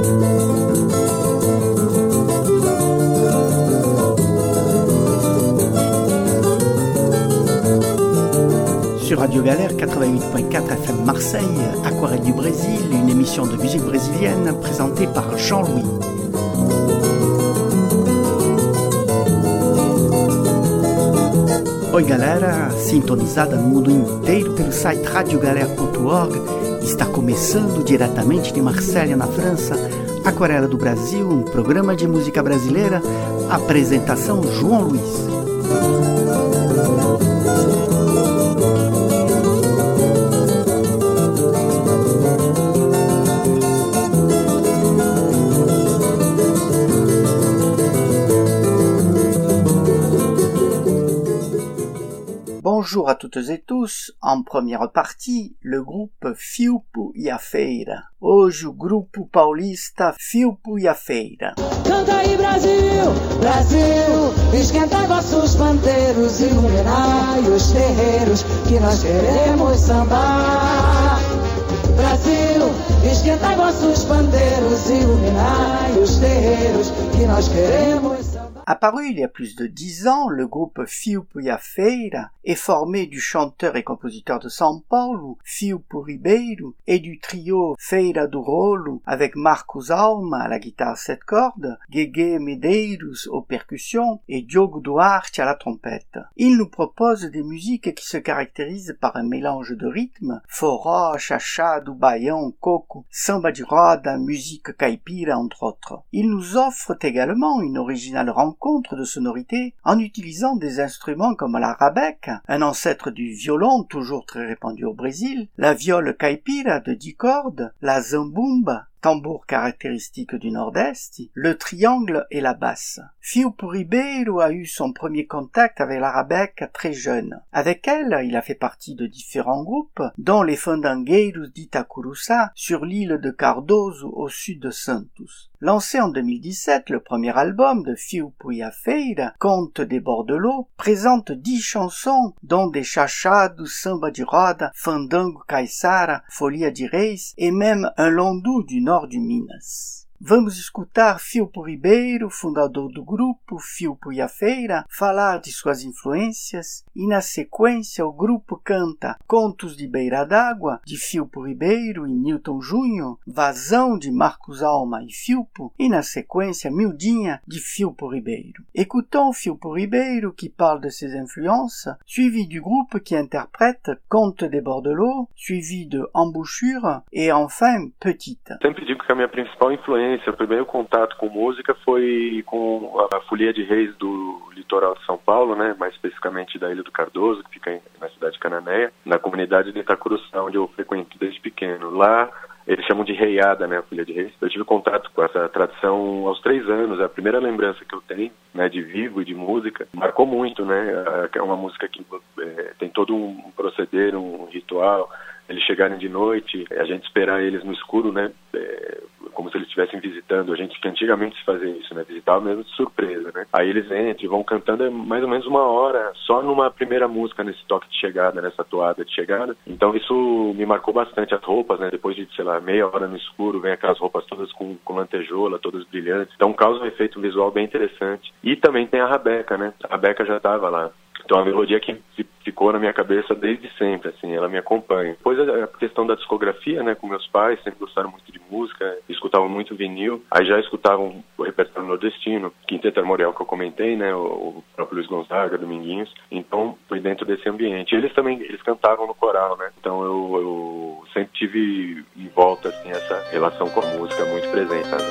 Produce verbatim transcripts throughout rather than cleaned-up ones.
Sur Radio Galère quatre-vingt-huit point quatre F M Marseille, Aquarelle du Brésil, une émission de musique brésilienne présentée par Jean-Louis. Oi galera, sintonizada no mundo inteiro pelo site radio galère ponto org, está começando diretamente de Marselha, na França, Aquarela do Brasil, um programa de música brasileira, apresentação João Luiz. Bonjour à toutes et tous, en première partie, le groupe Fiupo e a Feira. Hoje o grupo paulista Fiupo e a Feira. Canta aí Brasil, Brasil, esquenta vossos pandeiros, iluminai os terreiros, que nós queremos sambar. Brasil, esquenta vossos pandeiros, iluminai os terreiros, que nós queremos sambar. Apparu il y a plus de dix ans, le groupe Fiupo e a Feira est formé du chanteur et compositeur de São Paulo, Fiupo Ribeiro, et du trio Feira do Rolo avec Marcos Alma à la guitare sept cordes, Guegue Medeiros aux percussions et Diogo Duarte à la trompette. Ils nous proposent des musiques qui se caractérisent par un mélange de rythmes, forró, chachado, baião, coco, samba de roda, musique caipira entre autres. Ils nous offrent également une originale rencontre de sonorités en utilisant des instruments comme la rabeque, un ancêtre du violon toujours très répandu au Brésil, la viole caipira de dix cordes, la zambumba, tambour caractéristique du nord-est, le triangle et la basse. Fiupo Ribeiro a eu son premier contact avec la rabeque très jeune. Avec elle, il a fait partie de différents groupes, dont les Fandangueiros d'Itacuruçá, sur l'île de Cardoso au sud de Santos. Lancé en deux mille dix-sept, le premier album de Fiupo e a Feira, Conte des Bordelot, présente dix chansons, dont des chachados, samba de roda, fandango caiçara, folia de reis, et même un londou du nord du Minas. Vamos escutar Fiupo Ribeiro, fundador do grupo Fiupo e a Feira, falar de suas influências e na sequência o grupo canta Contos de Beira d'Água, de Fiupo Ribeiro e Nilton Júnior, Vazão de Marcos Alma e Fiupo e na sequência Mildinha de Fiupo Ribeiro. Écoutons Fiupo Ribeiro qui parle de ses influences, suivi du groupe qui interprète Conte des Bordelot, suivi de Embouchure et enfin Petite. Sempre digo que a minha principal influência, o primeiro contato com música foi com a Folia de Reis do litoral de São Paulo, né, mais especificamente da Ilha do Cardoso, que fica na cidade de Cananéia, na comunidade de Itacuruçá, onde eu frequento desde pequeno. Lá eles chamam de reiada, né, a Folia de Reis. Eu tive contato com essa tradição aos três anos, é a primeira lembrança que eu tenho, né, de vivo e de música. Marcou muito, né, é uma música que é, tem todo um proceder, um ritual. Eles chegarem de noite, a gente esperar eles no escuro, né, é, como se eles estivessem visitando a gente, que antigamente se fazia isso, né, visitava mesmo de surpresa, né. Aí eles entram e vão cantando mais ou menos uma hora, só numa primeira música, nesse toque de chegada, nessa toada de chegada. Então isso me marcou bastante, as roupas, né, depois de, sei lá, meia hora no escuro, vem aquelas roupas todas com, com lantejoula, todas brilhantes. Então causa um efeito visual bem interessante. E também tem a rabeca, né, a rabeca já estava lá. Então a melodia que ficou na minha cabeça desde sempre, assim, ela me acompanha. Depois a questão da discografia, né, com meus pais, sempre gostaram muito de música, escutavam muito vinil, aí já escutavam o repertório nordestino, Quinteto Armorial que eu comentei, né, o próprio Luiz Gonzaga, Dominguinhos, então foi dentro desse ambiente. Eles também, eles cantavam no coral, né, então eu, eu sempre tive em volta, assim, essa relação com a música muito presente, sabe?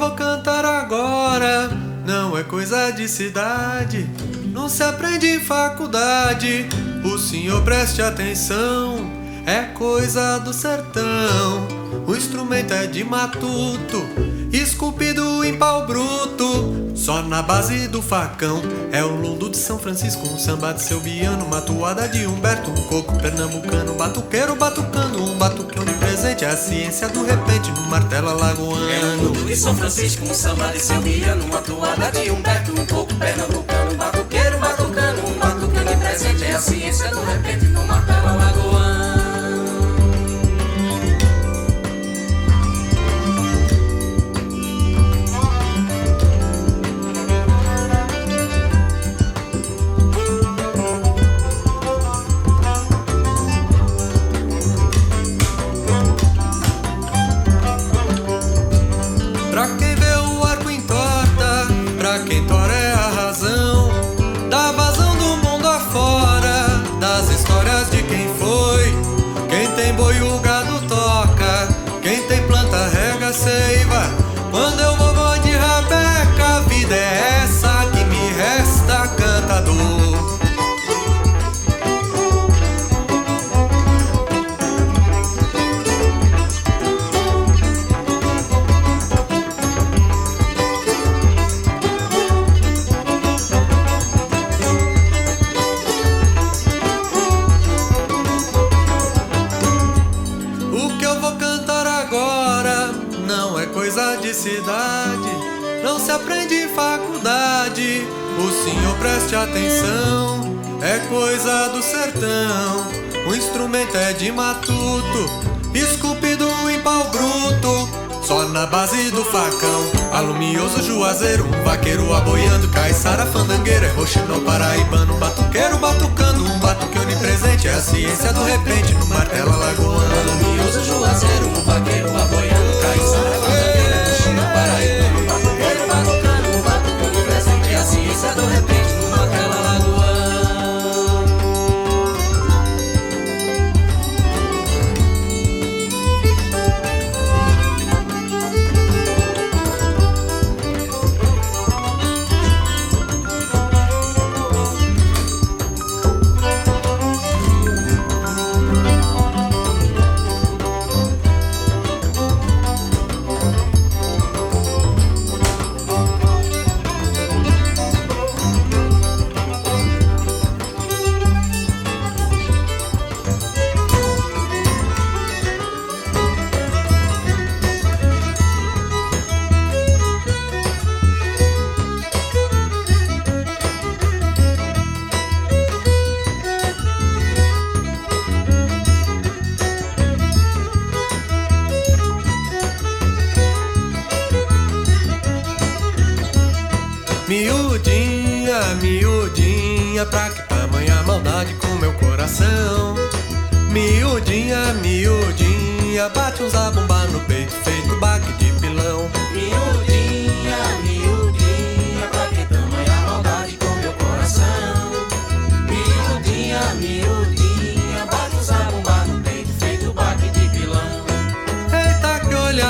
vou cantar agora não é coisa de cidade, não se aprende em faculdade. O senhor preste atenção, é coisa do sertão. O instrumento é de matuto, esculpido em pau bruto, só na base do facão. É o lundo de São Francisco, um samba de seu Biano, uma toada de Humberto, um coco pernambucano, batuqueiro batucando, um batuque onipresente, é a ciência do repente no martelo alagoano. É o lundo de São Francisco, um samba de seu Biano, uma toada de Humberto, um coco pernambucano, um batuqueiro batucando, um batuque onipresente, é a ciência do repente no martelo alagoano. Quando eu vou, vou de rabeca, a vida é essa que me resta, cantador. O que eu vou cantar agora não é coisa de cidade, não se aprende em faculdade. O senhor preste atenção, é coisa do sertão. O instrumento é de matuto, esculpido em pau bruto, só na base do facão. Alumioso juazeiro, um vaqueiro aboiando, caiçara fandangueira, é roxinol paraibano, batuqueiro batucando, um batuque onipresente, é a ciência do repente no martelo alagoano. Alumioso juazeiro, um vaqueiro aboiando, caiçara fandangueira, é roxinol paraibano, um batuqueiro batucando, um batuque onipresente, é a ciência do repente no martelo alagoano. Miudinha, miudinha, pra que tamanha maldade com meu coração? Miudinha, miudinha, bate uns zabumba no peito feito baque de pilão. Miudinha, miudinha, pra que tamanha maldade com meu coração? Miudinha, miudinha, bate uns zabumba no peito feito baque de pilão. Eita que olha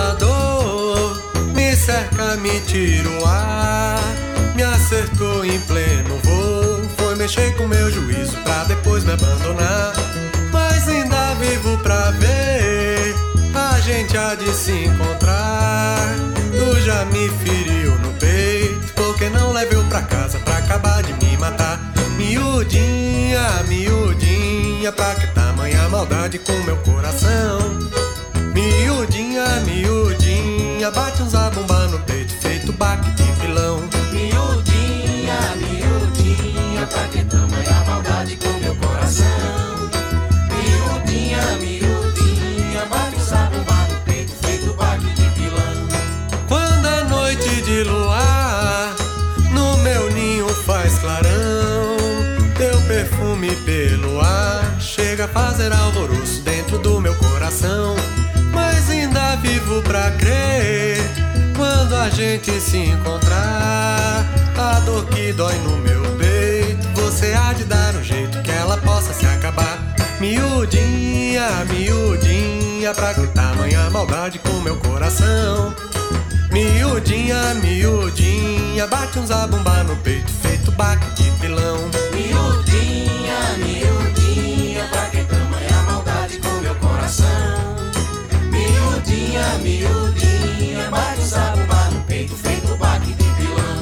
matador, me cerca, me tira o ar, me acertou em pleno voo, foi mexer com meu juízo pra depois me abandonar. Mas ainda vivo pra ver, a gente há de se encontrar. Tu já me feriu no peito, porque não levei pra casa pra acabar de me matar. Miudinha, miudinha, pra que tamanha maldade com meu coração? Miudinha, miudinha, bate uns zabumba no peito feito baque de pilão. Miudinha, miudinha, pra que tamanha maldade com meu coração? Miudinha, miudinha, bate um zabumba no peito feito baque de pilão. Quando é noite de luar, no meu ninho faz clarão, teu perfume pelo ar chega a fazer alvoroço dentro do meu coração. Mas ainda vivo pra crer, quando a gente se encontrar, a dor que dói no meu peito, você há de dar um jeito que ela possa se acabar. Miudinha, miudinha, pra que tamanha maldade com meu coração? Miudinha, miudinha, bate um zabumba no peito, feito baque de pilão. Miudinha, miudinha, pra que tamanha maldade com meu coração? Miudinha, miudinha, bate um zabumba no peito, feito baque de pilão.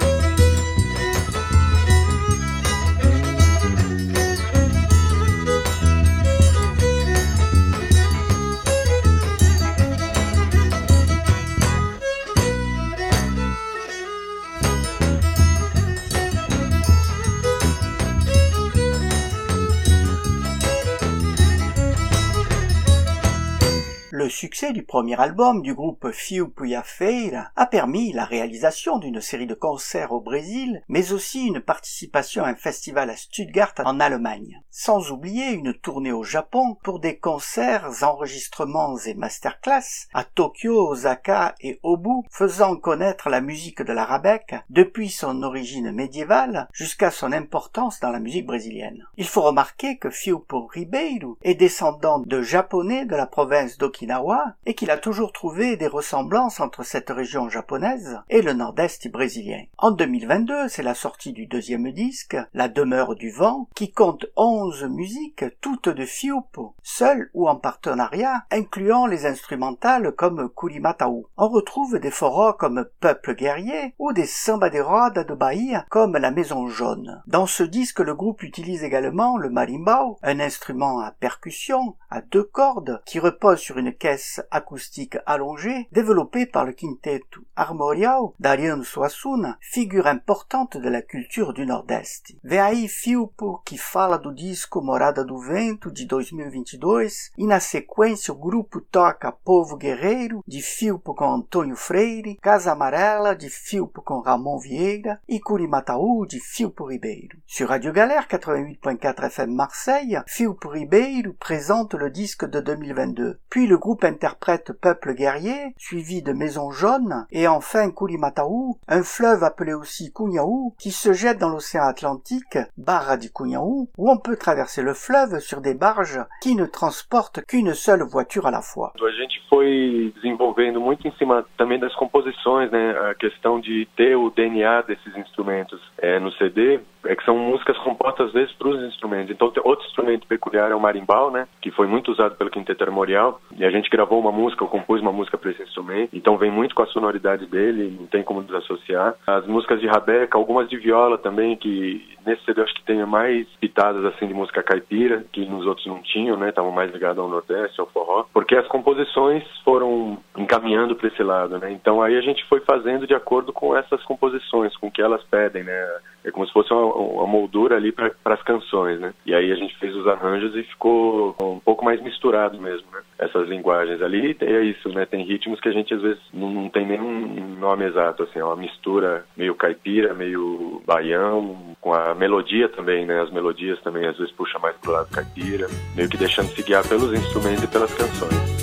Le succès du premier album du groupe Fio Puya Feira a permis la réalisation d'une série de concerts au Brésil, mais aussi une participation à un festival à Stuttgart en Allemagne. Sans oublier une tournée au Japon pour des concerts, enregistrements et masterclass à Tokyo, Osaka et Obu, faisant connaître la musique de l'arabeque depuis son origine médiévale jusqu'à son importance dans la musique brésilienne. Il faut remarquer que Fiupo Ribeiro est descendant de Japonais de la province d'Okinawa et qu'il a toujours trouvé des ressemblances entre cette région japonaise et le nord-est brésilien. En deux mille vingt-deux, c'est la sortie du deuxième disque, La Demeure du Vent, qui compte onze musiques, toutes de Fiupo, seul ou en partenariat, incluant les instrumentales comme Curimatau. On retrouve des forrots comme Peuple Guerrier ou des samba de roda de Bahia comme La Maison Jaune. Dans ce disque, le groupe utilise également le marimbau, un instrument à percussion, à deux cordes, qui repose sur une caisse acoustique allongée, développée par le quinteto Armorial d'Ariano Suassuna, figure importante de la culture du Nordeste. Vem aí Fiupo, que fala do disco Morada do Vento, de dois mil e vinte e dois, e na sequência o grupo toca Povo Guerreiro, de Fiupo com Antônio Freire, Casa Amarela, de Fiupo com Ramon Vieira, e Curimatau, de Fiupo Ribeiro. Sur Radio Galère quatre-vingt-huit point quatre F M Marseille, Fiupo Ribeiro présente le disque de deux mille vingt-deux. Puis le groupe interprète Peuple Guerrier, suivi de Maison Jaune, et enfin Curimatau, un fleuve appelé aussi Cunhaú, qui se jette dans l'océan Atlantique, Barra de Cunhaú, où on peut traverser le fleuve sur des barges qui ne transportent qu'une seule voiture à la fois. A gente foi desenvolvendo muito em cima também das composições, né? A questão de ter o D N A desses instrumentos é, no C D, é que são músicas compostas às vezes para os instrumentos. Então tem outro instrumento peculiar é o marimbau, né? Que foi muito usado pelo Quinteto Armorial, e a gente gravou uma música, eu compus uma música para esse instrumento, então vem muito com a sonoridade dele, não tem como desassociar. As músicas de rabeca, algumas de viola também, que nesse C D eu acho que tem mais pitadas assim de música caipira, que nos outros não tinham, né? Estavam mais ligados ao Nordeste, ao forró, porque as composições foram encaminhando para esse lado, né? Então aí a gente foi fazendo de acordo com essas composições, com o que elas pedem, né? É como se fosse uma, uma moldura ali para as canções, né? E aí a gente fez os arranjos e ficou um pouco mais misturado mesmo, né? Essas linguagens ali, é isso, né? Tem ritmos que a gente às vezes não, não tem nenhum nome exato, assim, é uma mistura meio caipira, meio baião, com a melodia também, né? As melodias também às vezes puxam mais pro lado caipira, meio que deixando se guiar pelos instrumentos e pelas canções.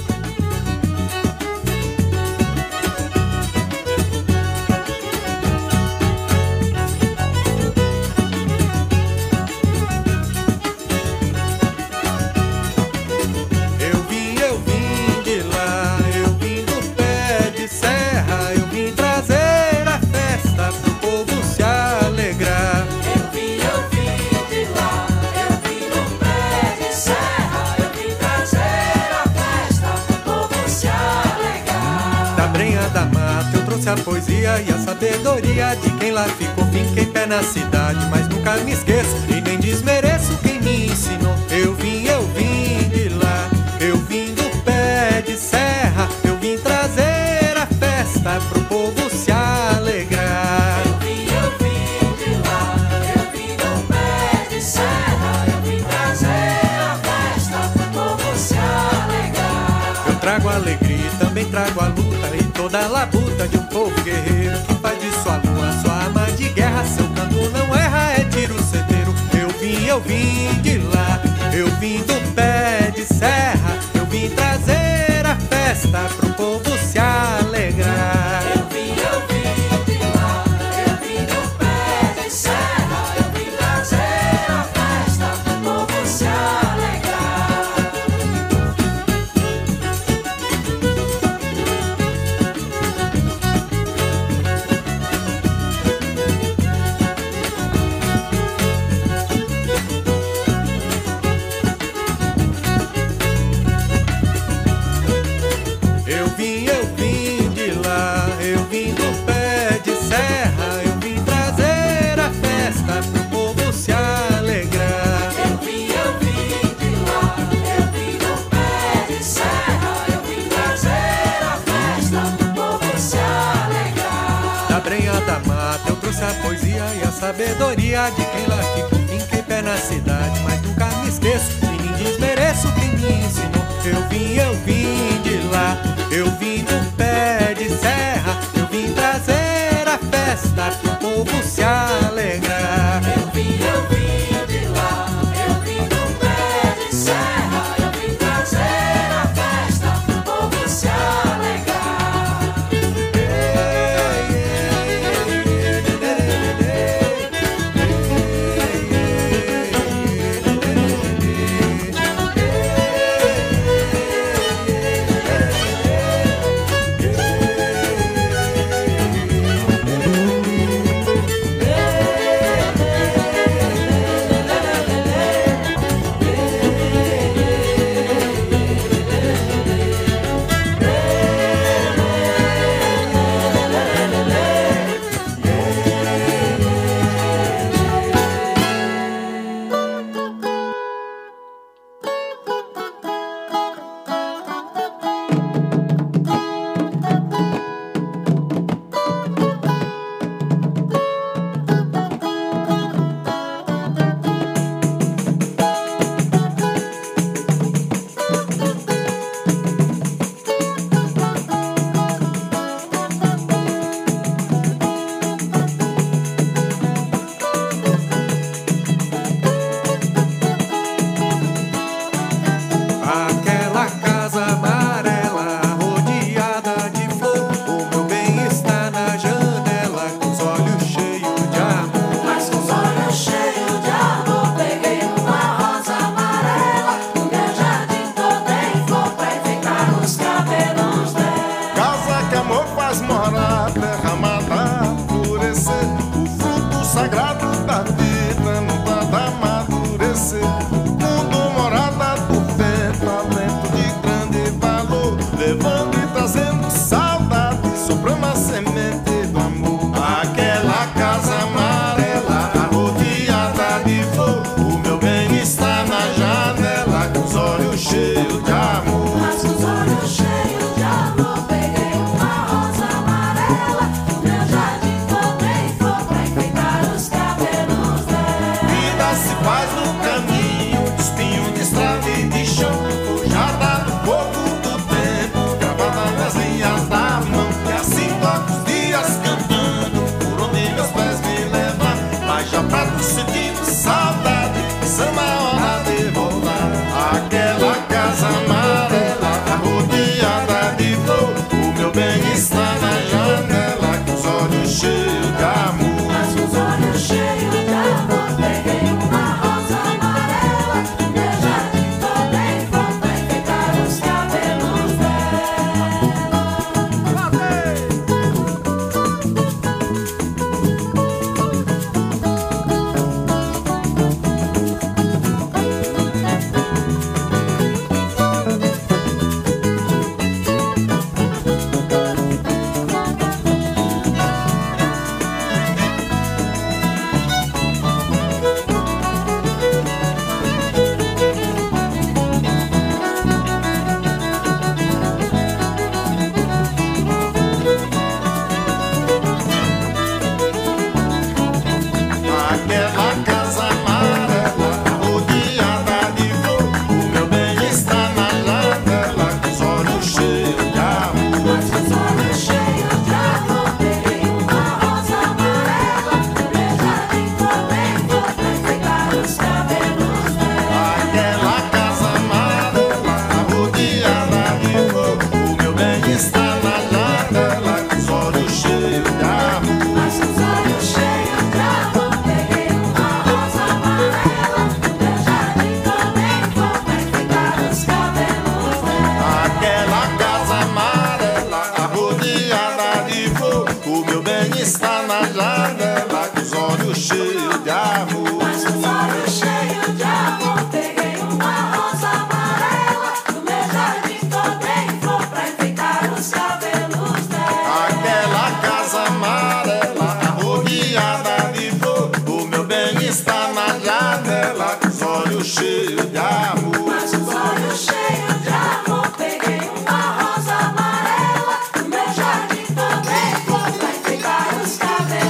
A poesia e a sabedoria de quem lá ficou, finquei pé na cidade, mas nunca me esqueço e nem desmereço quem me ensinou. Eu vim, eu vim de lá, eu vim do pé de serra, eu vim trazer a festa pro povo se alegrar. Eu vim, eu vim de lá, eu vim do pé de serra, eu vim trazer a festa pro povo se alegrar. Eu trago alegria e também trago a luta e toda a labuta de um povo guerreiro que faz de sua lua sua arma de guerra. Seu canto não erra, é tiro certeiro. Eu vim, eu vim de lá, eu vim do pé de serra, eu vim trazer a festa pro povo se alegrar. Eu vim, eu vim de lá, eu vim do pé de serra, eu vim trazer a festa pro povo se alegrar. da mata eu trouxe a poesia e a sabedoria de quem lá ficou. Fiquei pé na cidade, mas nunca me esqueço e nem desmereço quem me ensinou. Eu vim, eu vim de lá, eu vim do pé de serra, eu vim trazer a festa pro povo se alegrar. Eu vim, eu vim de lá, eu vim do pé de serra, eu vim trazer a festa pro povo se alegrar. Cabelo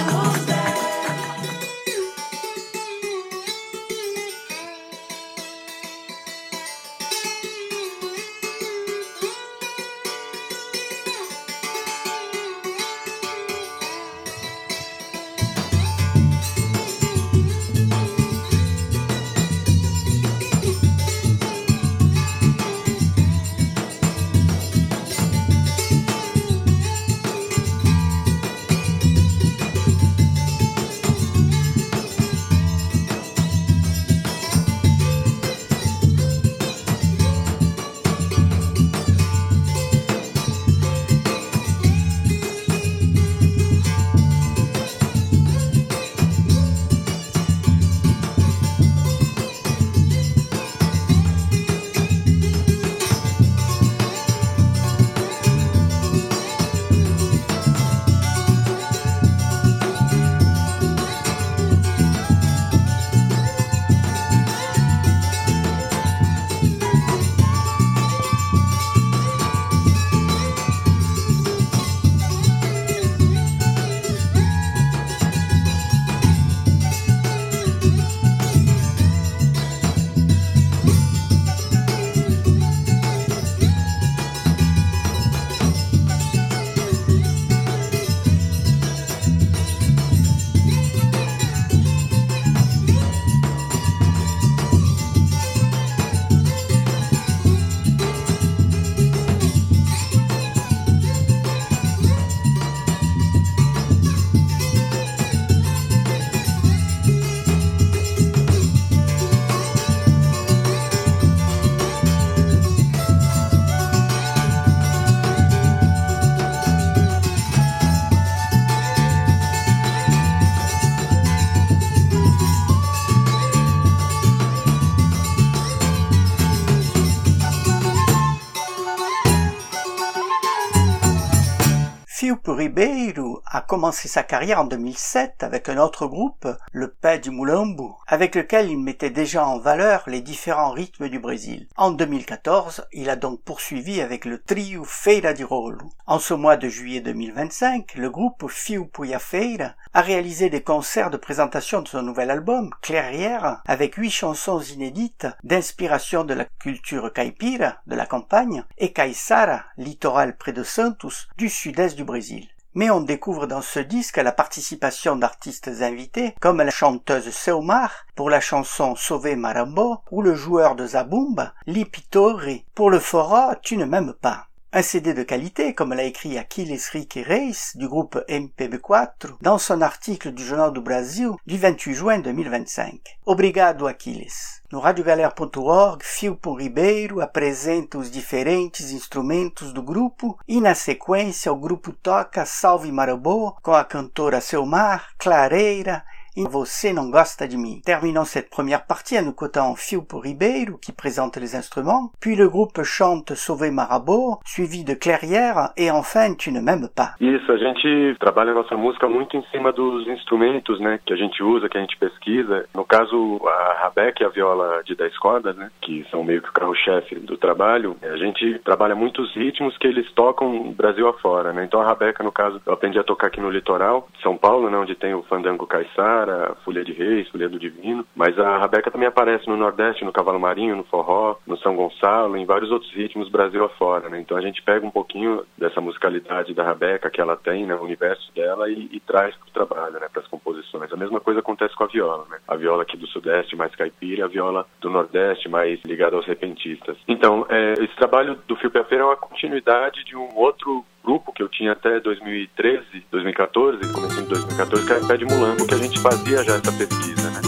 Fiupo Ribeiro a commencé sa carrière en deux mille sept avec un autre groupe, le Pé de Mulambo, avec lequel il mettait déjà en valeur les différents rythmes du Brésil. En deux mille quatorze, il a donc poursuivi avec le trio Feira de Rolo. En ce mois de juillet deux mille vingt-cinq, le groupe Fiupuya Feira a réalisé des concerts de présentation de son nouvel album, Clairière, avec huit chansons inédites d'inspiration de la culture caipira, de la campagne, et Caiçara, littoral près de Santos, du sud-est du Brésil. Mais on découvre dans ce disque la participation d'artistes invités comme la chanteuse Seumar pour la chanson Sauver Marambo ou le joueur de zabumba Lipitori pour le forró Tu ne m'aimes pas. Un C D de qualité, comme l'a écrit Aquiles Rique Reis du groupe M P B quatre dans son article du Jornal do Brasil du vingt-huit juin deux mille vingt-cinq. Obrigado, Aquiles. No radiogalera ponto org, Fiupo Ribeiro apresenta os diferentes instrumentos do grupo e, na sequência, o grupo toca Salve Marabô com a cantora Seumar, Clareira et Você não gosta de mim. Terminons cette première partie en écoutant Fiupo Ribeiro qui présente les instruments, puis le groupe chante Sauver Marabô, suivi de Clairière et enfin Tu ne m'aimes pas. Isso, a gente trabalha a nossa música muito em cima dos instrumentos, né, que a gente usa, que a gente pesquisa. No caso, a rabeca e a viola de dez cordas, né, que são meio que o carro-chefe do trabalho. A gente trabalha muitos ritmos que eles tocam Brasil afora, né. Então a rabeca, no caso, eu aprendi a tocar aqui no litoral de São Paulo, né, onde tem o fandango Caiçara, a Folia de Reis, Folia do Divino, mas a rabeca também aparece no Nordeste, no Cavalo Marinho, no forró, no São Gonçalo, em vários outros ritmos Brasil afora, né? Então a gente pega um pouquinho dessa musicalidade da rabeca que ela tem, né, o universo dela e, e traz para o trabalho, né, para as composições. A mesma coisa acontece com a viola, né? A viola aqui do Sudeste mais caipira e a viola do Nordeste mais ligada aos repentistas. Então, é, esse trabalho do Fiupuya Feira é uma continuidade de um outro grupo que eu tinha até dois mil e treze, dois mil e quatorze, comecei em dois mil e quatorze, que era o Pé de Mulambo, que a gente fazia já essa pesquisa, né?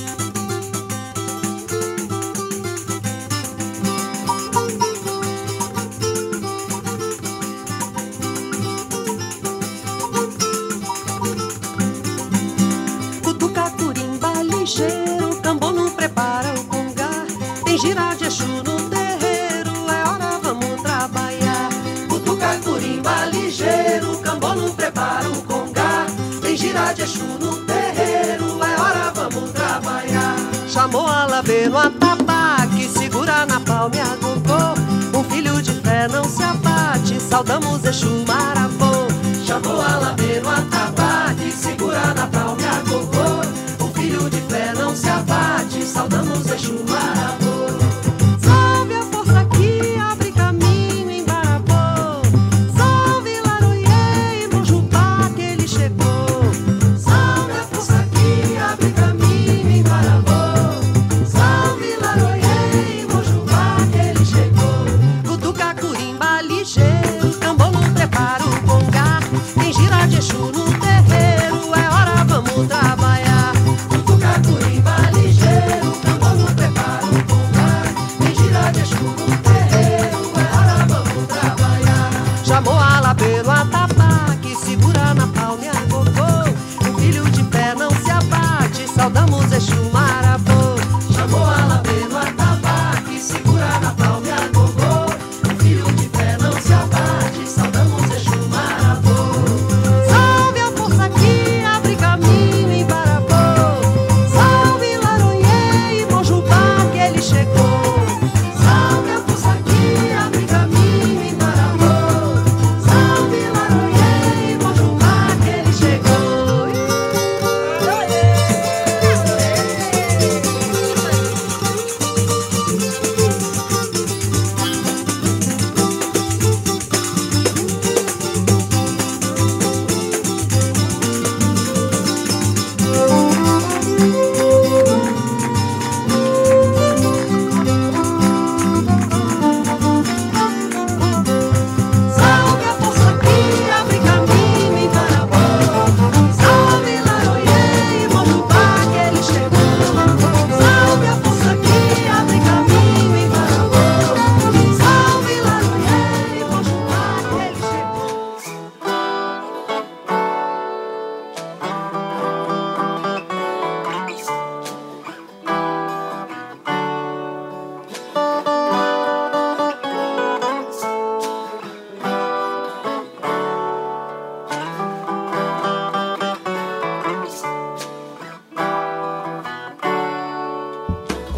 Cutuca, curimba, ligeiro, cambô não prepara o congá, tem gira de Exu no terreiro, é hora, vamos trabalhar. Cutuca, curimba, ligeiro, cambô não prepara o congá, tem gira de Exu no terreiro, é hora, vamos trabalhar. Chamou a labê no atabaque, segura na palme a gogô, um filho de fé não se abate, saudamos Exu Marabô. Chamou a labê no atabaque, segura na palme a gogô, um filho de fé não se abate, saudamos Exu Marabô. Salve a força que abre caminho em Marabô, salve Laroiê e Mojubá que ele chegou. Salve a força que abre caminho em Marabô, salve Laroiê e Mojubá que ele chegou. Cutuca, curimba, ligeiro, cambô não prepara o congá, tem gira de Exu no terreiro, é hora, vamos trabalhar. Cutuca, curimba, ligeiro, cambô não prepara o congá, tem gira de Exu no terreiro, é hora, vamos trabalhar. Chamou a labê no atabaque, segura na palme a gogô, um filho de pé não se abate, saudamos Exu Marabô. Chamou a labê no atabaque, segura na palme a gogô, um filho de pé não se abate, saudamos Exu Marabô. Salve a força que abre caminho em Marabô, salve Laroiê e Mojubá que ele chegou. Salve a força que abre caminho em Marabô, salve Laroiê e Mojubá que ele chegou.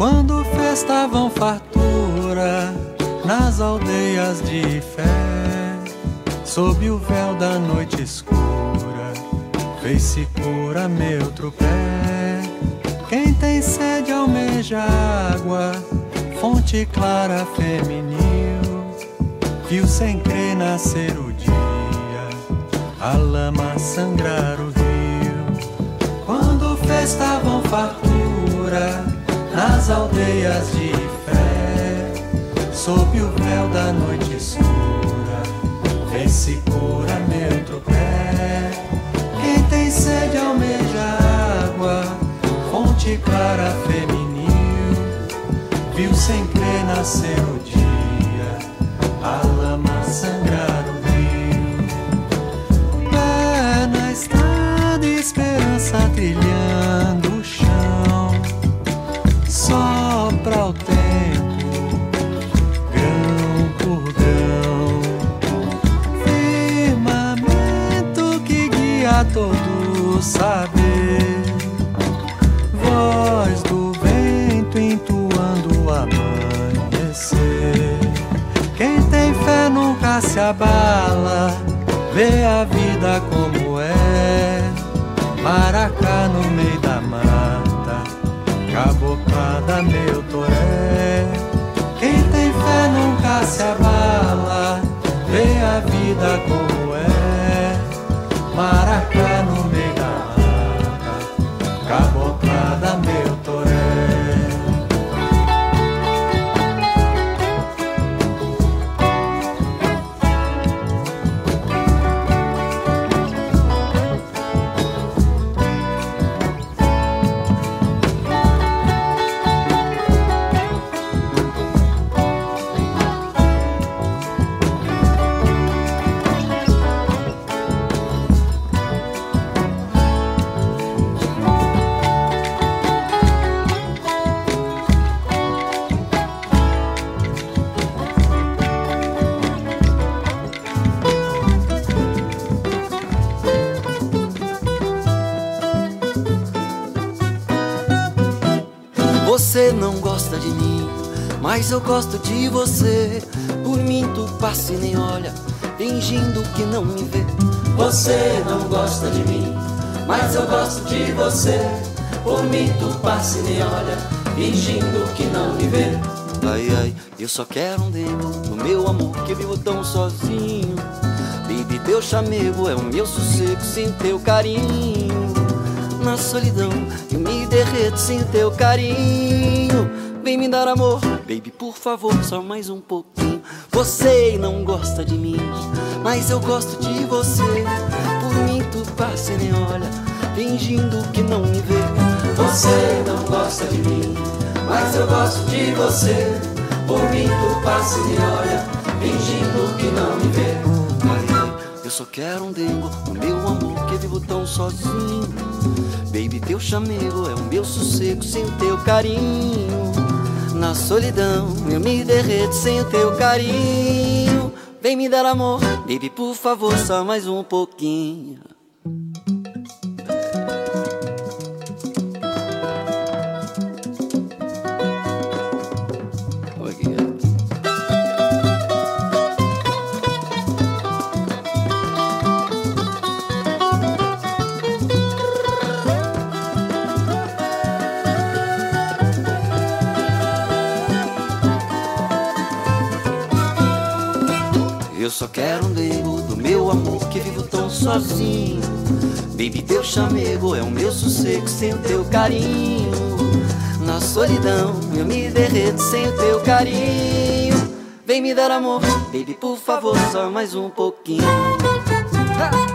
Quando festavam fartura nas aldeias de fé, sob o véu da noite escura, fez-se cura meu tropé. Quem tem sede almeja água, fonte clara feminil, viu sem crer nascer o dia, a lama sangrar o rio. Quando festavam fartura nas aldeias de fé, sob o véu da noite escura, fez-se cura meu tropé. Quem tem sede almeja água, fonte clara feminil, viu sem crer nascer o dia, a lama sangrar o rio. Pé na estrada, esperança trilhando o chão, sopra o tempo, grão por grão, firmamento que guia todo saber, voz do vento entoando o amanhecer. Quem tem fé nunca se abala, vê a vida como é, maracá no meio da mata, caboclada meu toré. Quem tem fé nunca se abala, vê a vida como é, maracá no meio da mata, caboclada meu toré. Você não gosta de mim, mas eu gosto de você. Por mim tu passa e nem olha, fingindo que não me vê. Você não gosta de mim, mas eu gosto de você. Por mim tu passa e nem olha, fingindo que não me vê. Ai, ai, eu só quero um tempo no meu amor, que eu vivo tão sozinho. Baby, teu chamego é o meu sossego sem teu carinho. Na solidão eu me derreto sem teu carinho. Vem me dar amor, baby, por favor, só mais um pouquinho. Você não gosta de mim, mas eu gosto de você. Por mim tu passa e nem olha, fingindo que não me vê. Você não gosta de mim, mas eu gosto de você. Por mim tu passa e nem olha, fingindo que não me vê. Ai, ai, eu só quero um dengo no meu amor, que eu vivo tão sozinho. Baby, teu chamego é o meu sossego sem o teu carinho. Na solidão eu me derreto sem o teu carinho. Vem me dar amor, baby, por favor, só mais um pouquinho. Eu só quero um nego do meu amor, que vivo tão sozinho. Baby, teu chamego é o meu sossego sem o teu carinho. Na solidão eu me derreto sem o teu carinho. Vem me dar amor, baby, por favor, só mais um pouquinho. Ha!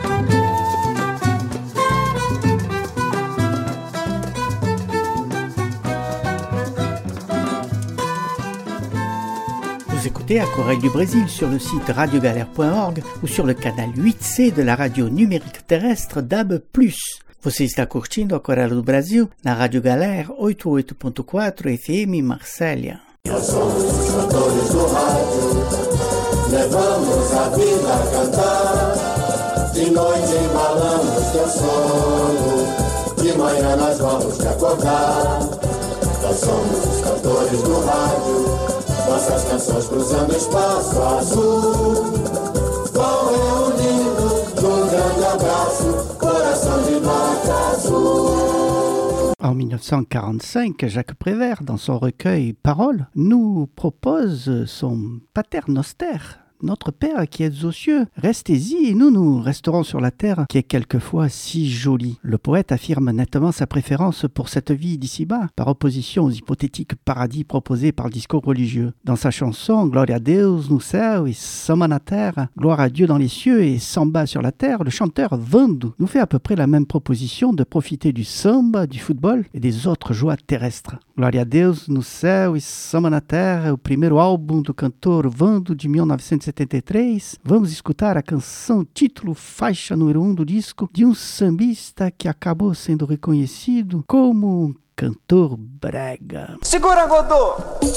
Vous écoutez Aquarelle du Brésil sur le site radio galère point org ou sur le canal huit C de la radio numérique terrestre D A B plus. Você está curtindo Aquarelle do Brasil na Rádio Galera oitenta e oito ponto quatro F M Marsella. Nós somos os cantores do rádio, levamos a vida a cantar. De noite embalamos teu sono, de manhã nós vamos te acordar. Nós somos os cantores do rádio, nossas canções cruzando espaço azul. Vão reunindo num grande abraço, coração de norte azul. En dix-neuf cent quarante-cinq, Jacques Prévert, dans son recueil Paroles, nous propose son Pater Noster. Notre Père qui êtes aux cieux, restez-y et nous, nous resterons sur la terre qui est quelquefois si jolie. Le poète affirme nettement sa préférence pour cette vie d'ici-bas, par opposition aux hypothétiques paradis proposés par le discours religieux. Dans sa chanson « Gloria a Deus no céu et samba na terra », « Gloire à Dieu dans les cieux et samba sur la terre », le chanteur Vando nous fait à peu près la même proposition de profiter du samba, du football et des autres joies terrestres. « Gloria a Deus no céu e samba na terra » é o primeiro álbum do cantor Vando de mil novecentos e setenta e três. Vamos escutar a canção título, faixa número um do disco, de um sambista que acabou sendo reconhecido como um cantor brega. Segura, Godô!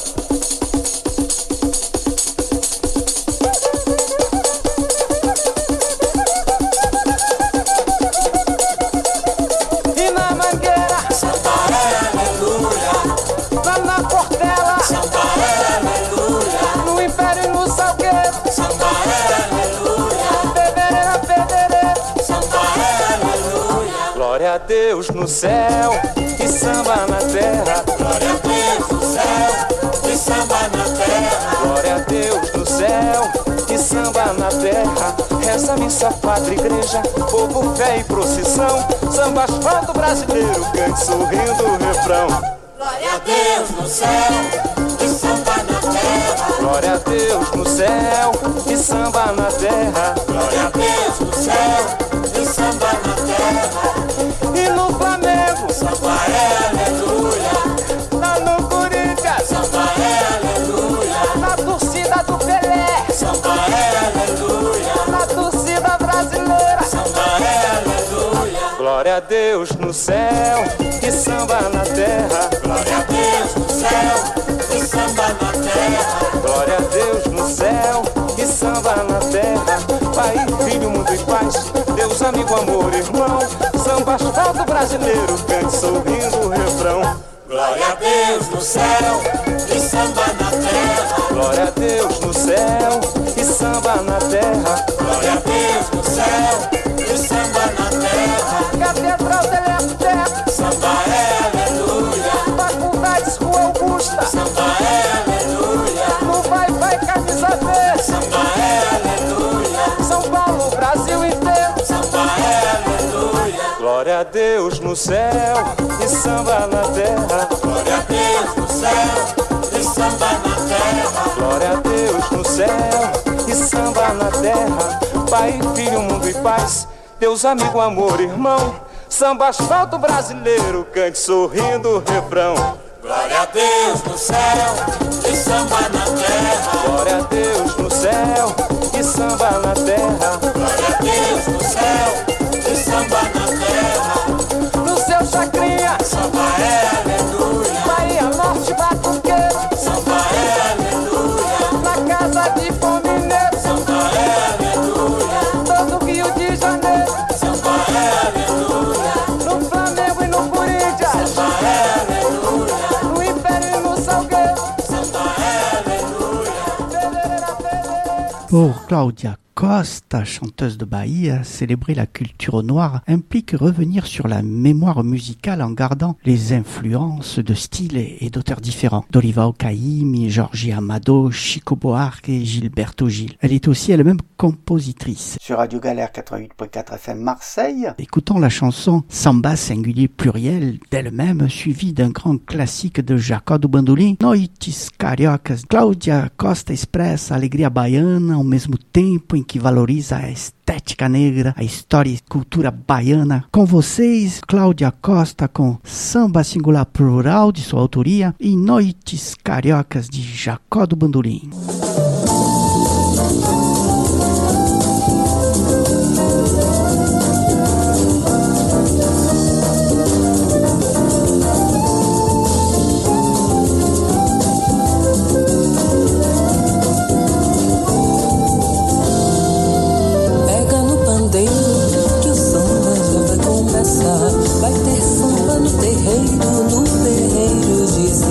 E na Mangueira, Samba é aleluia, lá na Portela, samba é aleluia, no Império e no Salgueiro, samba é aleluia, Pedreira, Pedreira. samba é aleluia. Glória a Deus no céu e samba na terra. Glória a Deus no céu e samba na terra. Glória a Deus no céu e samba na terra. Reza missa, padre, igreja, povo, fé e procissão. Samba asfalto brasileiro, cante sorrindo o refrão. Glória a Deus no céu e samba na terra. Glória a Deus no céu e samba na terra. Glória a Deus no céu e samba na terra. E no Flamengo, Samba é aleluia, lá no Corinthians, samba é aleluia, na torcida do Pelé, samba é aleluia, na torcida brasileira. samba é aleluia. Glória a Deus no céu e samba na terra. Glória a Deus no céu e samba na terra. Glória a Deus no céu e samba na terra. Pai, filho, mundo e paz, Deus, amigo, amor, irmão. Samba asfalto brasileiro, cante sorrindo o refrão. Glória a Deus no céu e samba na terra. Glória a Deus no céu e samba na terra. Glória a Deus no céu e samba na terra. Catedral dele Arquiteto, Samba é aleluia, faculdades Rua Augusta, samba é aleluia, no Vai Vai Camisa Verde, samba é aleluia, São Paulo, Brasil inteiro. samba é aleluia. Glória a Deus no céu e samba na terra. Glória a Deus no céu e samba na terra. Glória a Deus no céu e samba na terra. Pai, filho, mundo e paz, Deus, amigo, amor, irmão. Samba asfalto brasileiro, cante sorrindo o refrão. Glória a Deus no céu e samba na terra. Glória a Deus no céu e samba na terra. Glória a Deus no céu e samba na terra. No seu chacrinha, Samba é aleluia, Bahia Norte, Batuqueiro, samba é aleluia, na casa de Bom Mineiro, samba é aleluia, todo Rio de Janeiro, samba é aleluia, no Flamengo e no Corinthians, samba é aleluia, no Império e no Salgueiro, samba é aleluia. Pedreira, Pedreira. Pour Cláudia Costa, chanteuse de Bahia, célébrer la culture noire implique revenir sur la mémoire musicale en gardant les influences de styles et d'auteurs différents. Dorival Caymmi, Jorge Amado, Chico Buarque et Gilberto Gil. Elle est aussi elle-même compositrice. Sur Radio Galère quatre-vingt-huit virgule quatre F M Marseille, écoutons la chanson Samba singulier pluriel d'elle-même, suivie d'un grand classique de Jacó do Bandolim, Noites Cariocas. Cláudia Costa expressa a alegria baiana ao mesmo tempo em que valoriza a estética negra, a história e cultura baiana. Com vocês, Cláudia Costa com Samba Singular Plural, de sua autoria, e Noites Cariocas, de Jacó do Bandolim. Vai ter samba no terreiro, no terreiro de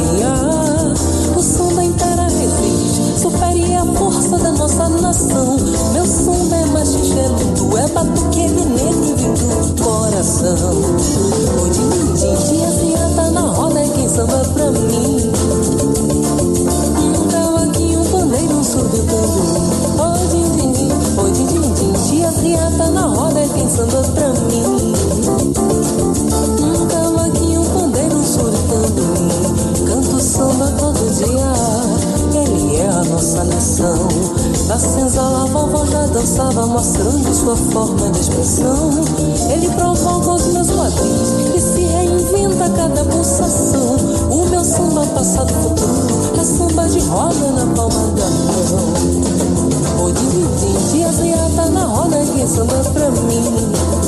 tá na roda é quem samba pra mim. Um cavaquinho, pandeiro, um surdo e tamborim. Canto samba todo dia, ele é a nossa lição. Da senzala a vovó já dançava, mostrando sua forma de expressão. Ele provoca os meus quadris e se reinventa a cada pulsação. O meu samba passado futuro é samba de roda na palma da mão. O din-din, tiazinha tá na roda, quem samba pra mim.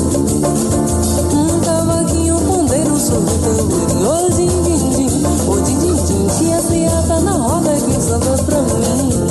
Um cavaquinho, pandeiro, um surdo e tamborim. O din-din, o din-din, tiazinha tá na roda, quem samba pra mim.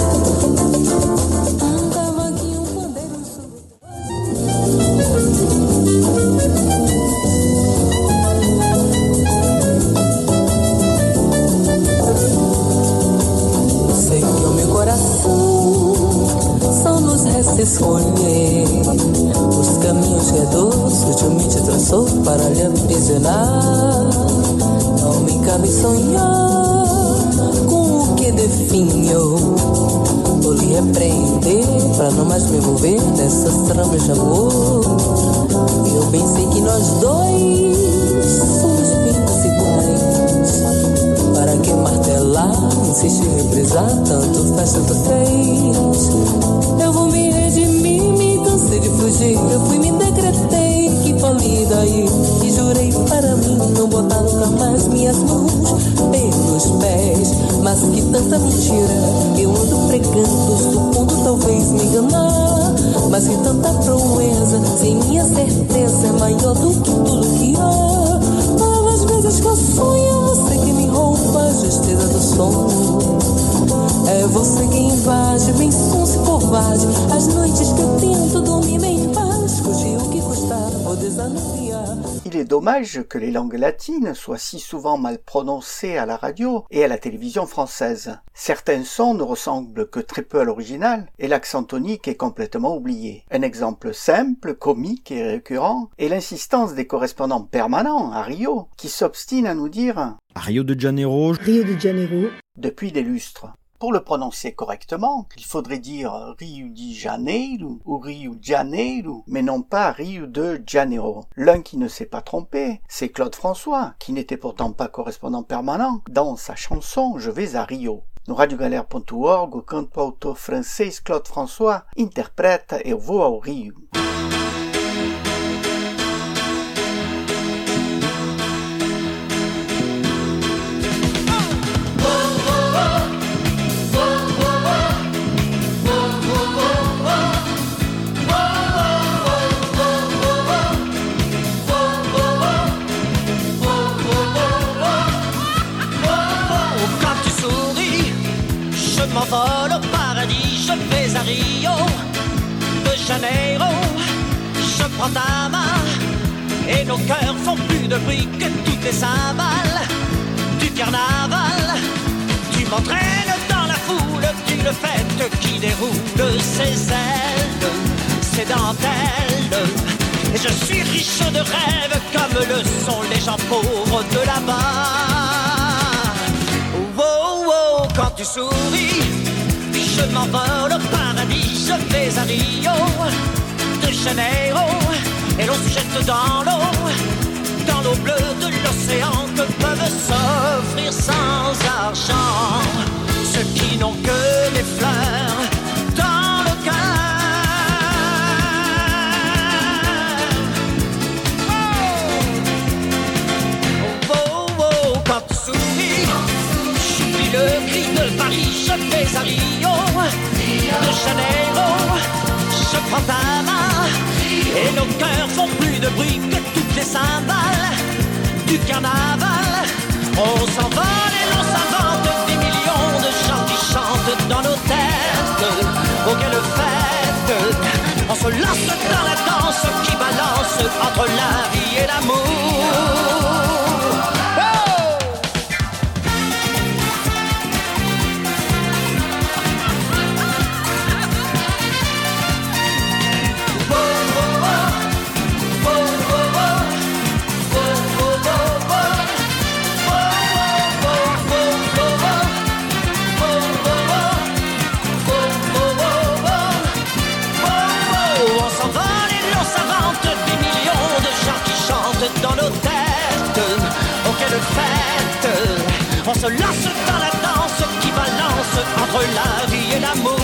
Escolher os caminhos que a dor sutilmente traçou para lhe aprisionar. Não me cabe sonhar com o que definhou, vou lhe repreender para não mais me envolver nessas tramas de amor. Eu pensei que nós dois somos bem iguais. Para que martelar, insistir, reprisar, tanto faz, tanto fez. Eu vou me redimir, me cansei de fugir. Eu fui, me decretei, que falida aí. E jurei para mim não botar nunca mais minhas mãos pelos pés. Mas que tanta mentira eu ando pregando, supondo talvez me enganar. Mas que tanta proeza, sem minha certeza, é maior do que tudo que há. Às vezes que eu sonho, você que me rouba a justeza do sono. É você quem invade, bem sonso e covarde, as noites que eu tento dormir bem em paz, fugir o que custar, vou desanuviar. Il est dommage que les langues latines soient si souvent mal prononcées à la radio et à la télévision française. Certains sons ne ressemblent que très peu à l'original et l'accent tonique est complètement oublié. Un exemple simple, comique et récurrent est l'insistance des correspondants permanents à Rio qui s'obstinent à nous dire Rio de Janeiro, Rio de Janeiro depuis des lustres. Pour le prononcer correctement, il faudrait dire Rio de Janeiro ou Rio de Janeiro, mais non pas Rio de Janeiro. L'un qui ne s'est pas trompé, c'est Claude François, qui n'était pourtant pas correspondant permanent, dans sa chanson « Je vais à Rio ». No radio galera ponto org, o cantautor francês Claude François interpreta Eu Vou ao Rio. M'envole au paradis, je vais à Rio de Janeiro. Je prends ta main et nos cœurs font plus de bruit que toutes les cymbales du carnaval. Tu m'entraînes dans la foule d'une fête qui déroule ses ailes, ses dentelles. Et je suis riche de rêves comme le sont les gens pauvres de là-bas. Quand tu souris, je m'envole au paradis, je vais à Rio de Janeiro. Et l'on se jette dans l'eau, dans l'eau bleue de l'océan que peuvent s'offrir sans argent ceux qui n'ont que des fleurs dans le cœur. Oh, oh, oh, quand tu souris, le cri de Paris, je vais à Rio de Janeiro. Je prends ta main et nos cœurs font plus de bruit que toutes les cymbales du carnaval. On s'envole et l'on s'invente des millions de gens qui chantent dans nos têtes. Oh quelle fête! On se lance dans la danse qui balance entre la vie et l'amour. se lance dans la danse qui balance entre la vie et l'amour.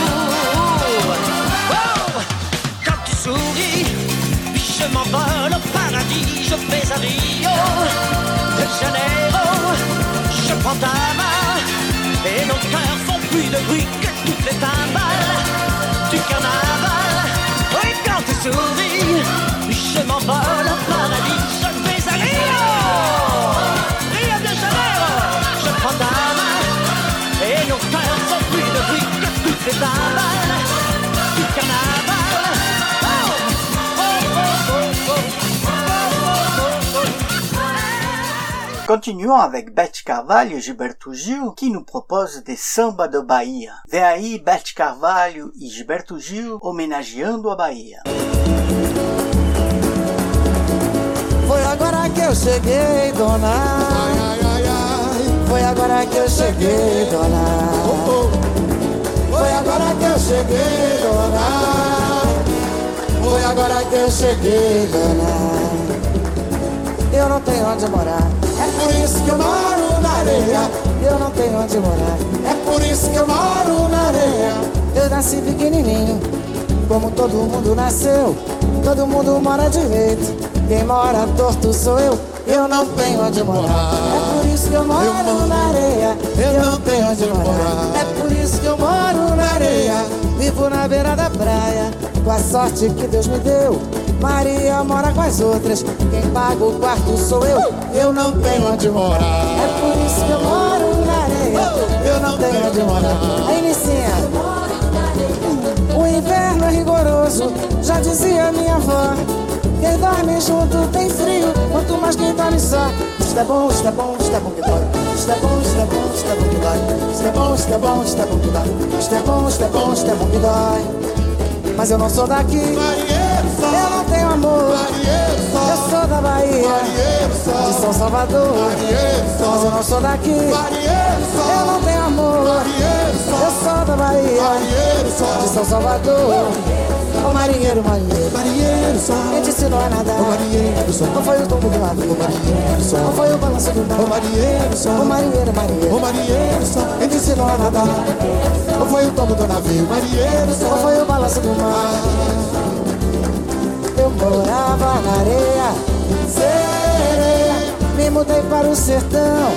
Oh, quand tu souris, je m'envole au paradis, je vais à Rio de Janeiro, je prends ta main et nos cœurs font plus de bruit que toutes les timbales du carnaval. Oui, quand tu souris, je m'envole au paradis, je vais à Rio, Rio de Janeiro, je prends ta main et nos cœurs font plus de bruit que toutes les timbales du carnaval. Continuons avec Beth Carvalho e Gilberto Gil, qui nous propose des samba da Bahia. Vem aí Beth Carvalho e Gilberto Gil homenageando a Bahia. Foi agora que eu cheguei, dona. Ai, ai, ai, ai. Foi agora que eu cheguei, dona. Oh, oh. Foi agora que eu cheguei, dona. Foi agora que eu cheguei, dona. Eu não tenho onde morar, é por isso que eu moro na areia. Eu não tenho onde morar, é por isso que eu moro na areia. Eu nasci pequenininho, como todo mundo nasceu. Todo mundo mora direito, quem mora torto sou eu. Eu não tenho onde morar, é por isso que eu moro na areia. Eu não tenho onde morar, é por isso que eu moro na areia. Vivo na beira da praia, com a sorte que Deus me deu. Maria mora com as outras, quem paga o quarto sou eu. Eu não tenho onde morar, é por isso que eu moro na areia. Eu não tenho onde morar. Aí, Nicinha, o inverno é rigoroso, já dizia minha avó. Quem dorme junto tem frio, quanto mais quem dorme só. Isto é bom, isto é bom, isto é bom que dói. Isto é bom, isto é bom, isto é bom que dói. Isto é bom, isto é bom, isto é bom que dói. Isto é bom, isto é bom, isto é bom que dói. Mas eu não sou daqui, eu não tenho amor. Eu sou da Bahia, de São Salvador. Mas eu não sou daqui, eu não tenho amor. Eu sou da Bahia, de São Salvador. Ô marinheiro, marinheiro, marinheiro só. Quem te ensinou a nadar? Ô marinheiro só. Não foi o tombo do navio? Ô marinheiro só. Não foi o balanço do mar? Ô marinheiro só. Ô marinheiro, marinheiro, ô marinheiro só. Quem te ensinou a nadar? Não foi o tombo do navio? Marinheiro só. Não foi o balanço do mar? Eu morava na areia, sereia. Me mudei para o sertão,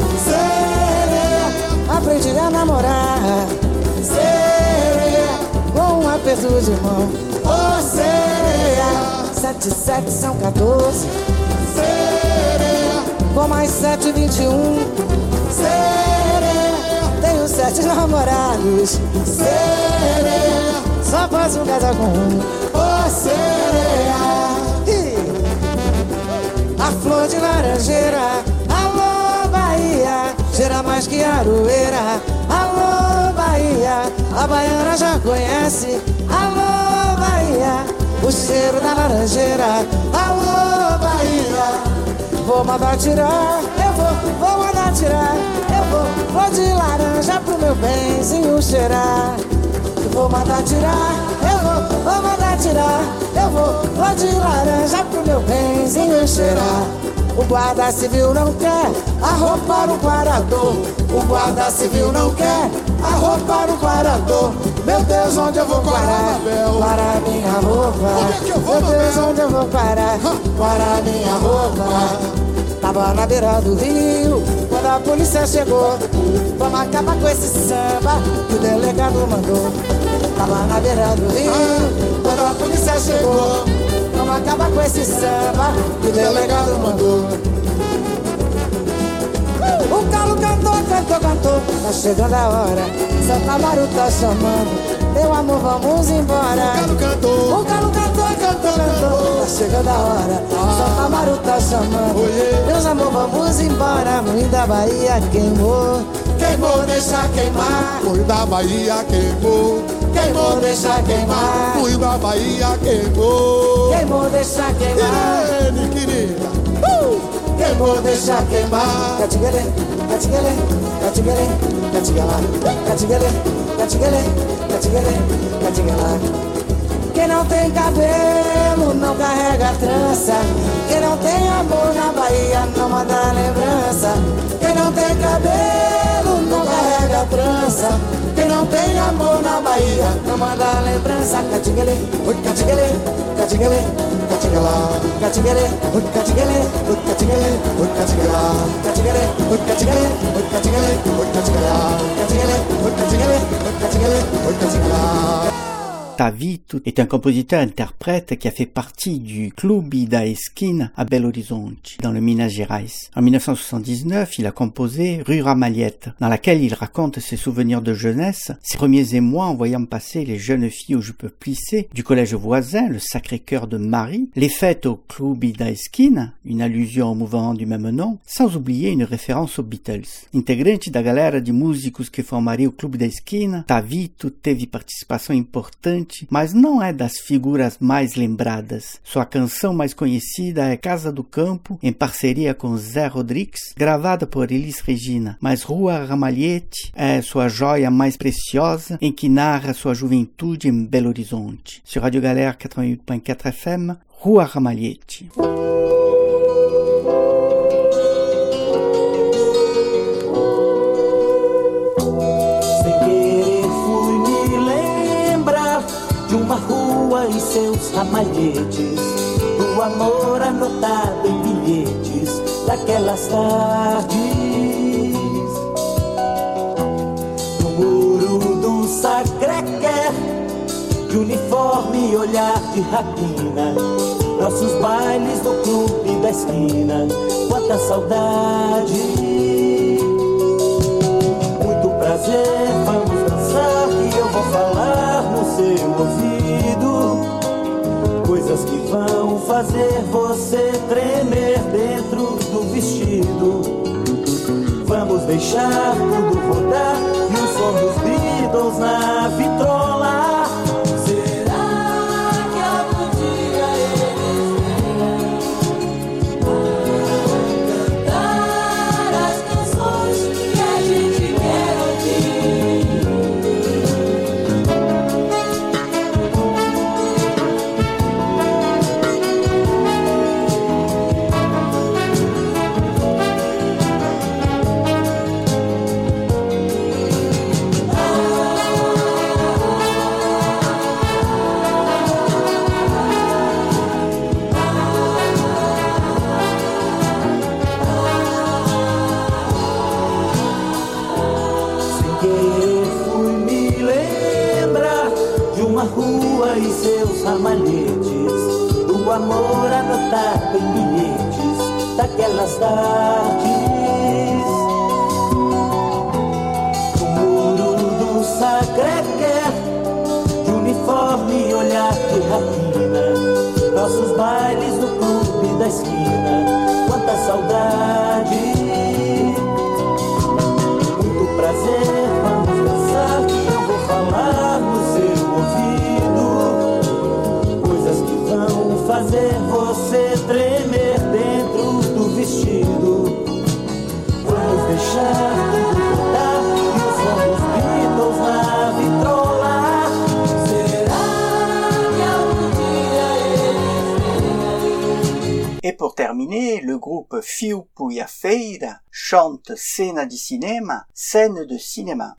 sereia. Aprendi a namorar, sereia. Com um aperto de mão, oh sereia. Sete, sete são quatorze, sereia. Com mais sete, vinte e um, sereia. Tenho sete namorados, sereia. Só posso casar com um, oh sereia. A flor de laranjeira, alô Bahia, cheira mais que aroeira. Alô Bahia, a baiana já conhece. Alô Bahia, o cheiro da laranjeira. Alô Bahia, vou mandar tirar, eu vou, vou mandar tirar. Eu vou, vou de laranja pro meu benzinho cheirar. Vou mandar tirar, eu vou, vou mandar tirar. Eu vou, vou de laranja pro meu benzinho cheirar. O guarda civil não quer arropar o guardador. O guarda civil não quer arropar o guardador. Meu Deus, onde eu vou parar? Para minha roupa. Meu Deus, onde eu vou parar? Para minha roupa. Tava na beira do rio quando a polícia chegou. Vamos acabar com esse samba que o delegado mandou. Tava na beira do rio quando a polícia chegou. Vamos acabar com esse samba que o delegado mandou. O galo cantou, cantou, cantou. Tá chegando a hora, Santa Maru tá chamando. Meu amor, vamos embora. O galo cantou, o galo cantou, cantou, cantou. Tá chegando a hora, Santa Maru tá chamando. Meus amor, vamos embora. Moinho da Bahia queimou. Queimou, deixa queimar. Moinho da Bahia queimou. Queimou, deixa queimar. Moinho da Bahia queimou. Queimou, deixa queimar. Irene, querida. Uh! Queimou, deixa queimar. Catiguele, catiguele, catiguele, catigala. Catiguele, catiguele, catiguele, catigala. Quem não tem cabelo não carrega carrega a trança. Quem não tem amor na Bahia não manda lembrança. Quem não tem cabelo não carrega a trança. Quem não tem amor na Bahia não manda lembrança. Catinguele, oi catinguele, catinguele, catinguela, catinguele, oi catinguele, oi catinguele, oi catinguela, catinguele, oi catinguele, oi catinguele, oi catinguela, catinguele, oi catinguele, oi catinguele, oi catinguela. Tavito est un compositeur-interprète qui a fait partie du Clube da Esquina à Belo Horizonte, dans le Minas Gerais. En dix-neuf cent soixante-dix-neuf, il a composé Rue Ramalhete, dans laquelle il raconte ses souvenirs de jeunesse, ses premiers émois en voyant passer les jeunes filles aux jupes plissées du collège voisin, le Sacré-Cœur de Marie, les fêtes au Clube da Esquina, une allusion au mouvement du même nom, sans oublier une référence aux Beatles. Integrante da galera de músicos que formaria o Clube da Esquina, Tavito teve participação importante, mas não é das figuras mais lembradas. Sua canção mais conhecida é Casa do Campo, em parceria com Zé Rodrigues, gravada por Elis Regina, mas Rua Ramalhete é sua joia mais preciosa, em que narra sua juventude em Belo Horizonte. Sur Radio Galère quatre-vingt-huit point quatre F M, Rua Ramalhete. Uma rua e seus ramalhetes, do amor anotado em bilhetes daquelas tardes. No muro do Sacré-Cœur, de uniforme e olhar de rapina, nossos bailes do clube da esquina, quanta saudade. Muito prazer, vamos dançar e eu vou falar no seu ouvido coisas que vão fazer você tremer dentro do vestido. Vamos deixar tudo rodar e o som dos Beatles na vitrola. Será que algum dia eles vão cantar as canções que a gente quer ouvir? E seus ramalhetes, do amor anotado em bilhetes daquelas tardes. No muro do Sacré-Cœur, de uniforme e olhar de rapina, nossos bailes no clube da esquina, quanta saudade. Muito prazer, vamos dançar, eu vou falar no seu ouvido fazer você tremer dentro do vestido. Vamos deixar tudo rodar e o som dos Beatles na vitrola. Será que algum dia eles... Et pour terminer, le groupe Fiupuia Feira chante Cena di Cinema, scène de cinéma.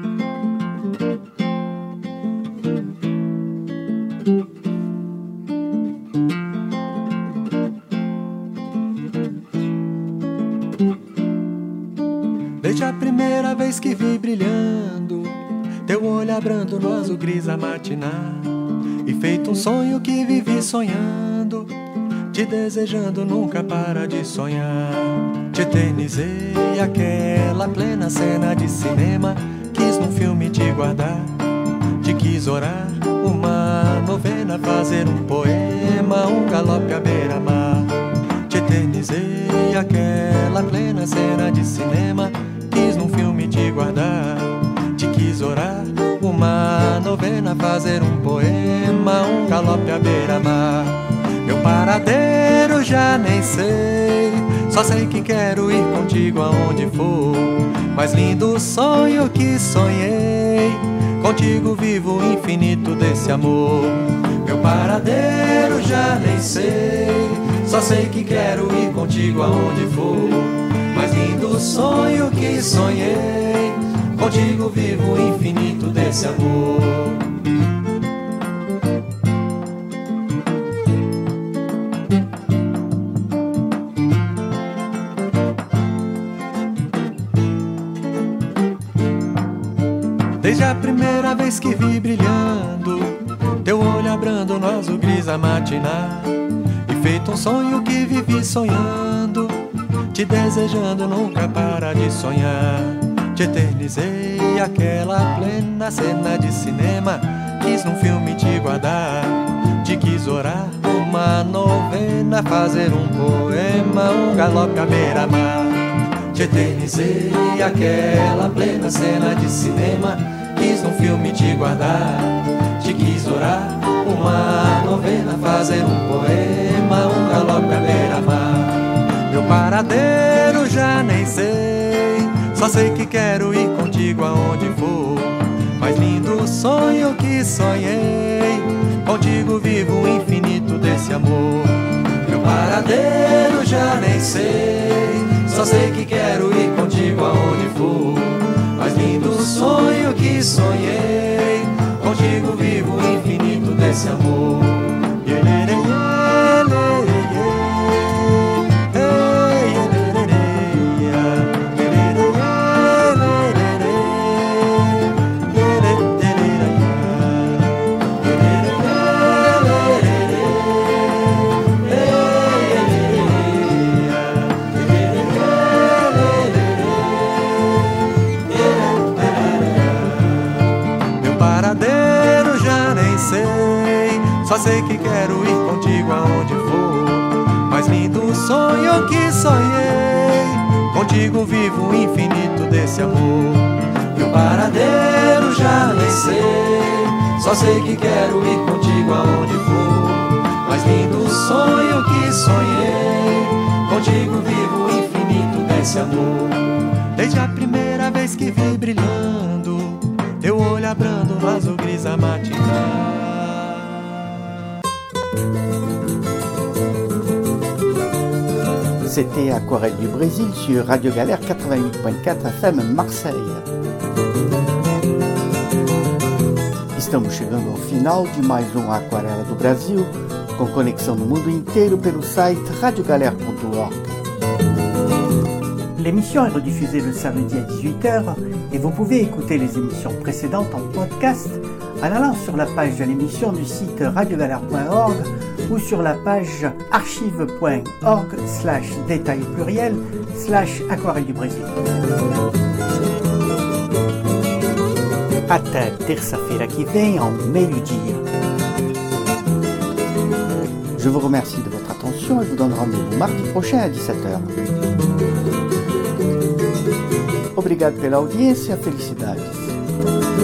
Desde a primeira vez que vi brilhando teu olhar brando no azul gris a matinar, e feito um sonho que vivi sonhando, te desejando nunca para de sonhar. Te eternizei aquela plena cena de cinema, quis num filme te guardar, te quis orar uma novena, fazer um poema, um galope à beira-mar. Te eternizei aquela plena cena de cinema, quis num filme te guardar, te quis orar uma novena, fazer um poema, um galope à beira-mar. Meu paradeiro já nem sei, só sei que quero ir contigo aonde for. Mais lindo sonho que sonhei, contigo vivo o infinito desse amor. Meu paradeiro já nem sei, Só sei que quero ir contigo aonde for. Mais lindo sonho que sonhei, contigo vivo o infinito desse amor. Desde a primeira vez que vi brilhando teu olho abrando no azul gris a matinar, e feito um sonho que vivi sonhando, te desejando nunca para de sonhar. Te eternizei aquela plena cena de cinema, quis num filme te guardar, te quis orar uma novena, fazer um poema, um galope à beira-mar. Te eternizei aquela plena cena de cinema, quis num filme te guardar, te quis orar uma novena, fazer um poema, um galope à beira-mar. Meu paradeiro já nem sei, só sei que quero ir contigo aonde for. Mais lindo sonho que sonhei, contigo vivo o infinito desse amor. Meu paradeiro já nem sei, só sei que quero ir contigo aonde for. Mais lindo sonho que sonhei, contigo vivo o infinito desse amor. Só sei que quero ir contigo aonde for. Mais lindo sonho que sonhei, contigo vivo o infinito desse amor. Meu paradeiro já nem sei, só sei que quero ir contigo aonde for. Mais lindo sonho que sonhei, contigo vivo o infinito desse amor. Desde a primeira vez que vi brilhando teu olho abrando no azul gris a matinar. C'était Aquarelle du Brésil sur Radio Galère quatre-vingt-huit point quatre F M Marseille. Estamos chegando ao final de mais um Aquarela do Brasil, com conexão no mundo inteiro pelo site radio galère ponto org. L'émission est rediffusée le samedi à dix-huit heures et vous pouvez écouter les émissions précédentes en podcast en allant sur la page de l'émission du site radio galère point org ou sur la page archive point org slash détail pluriel slash aquarelle du Brésil. Até terça-feira que vem ao meio-dia. Je vous remercie de votre attention et vous donne rendez-vous mardi prochain à dix-sept heures. Obrigado pela audiência, felicidades.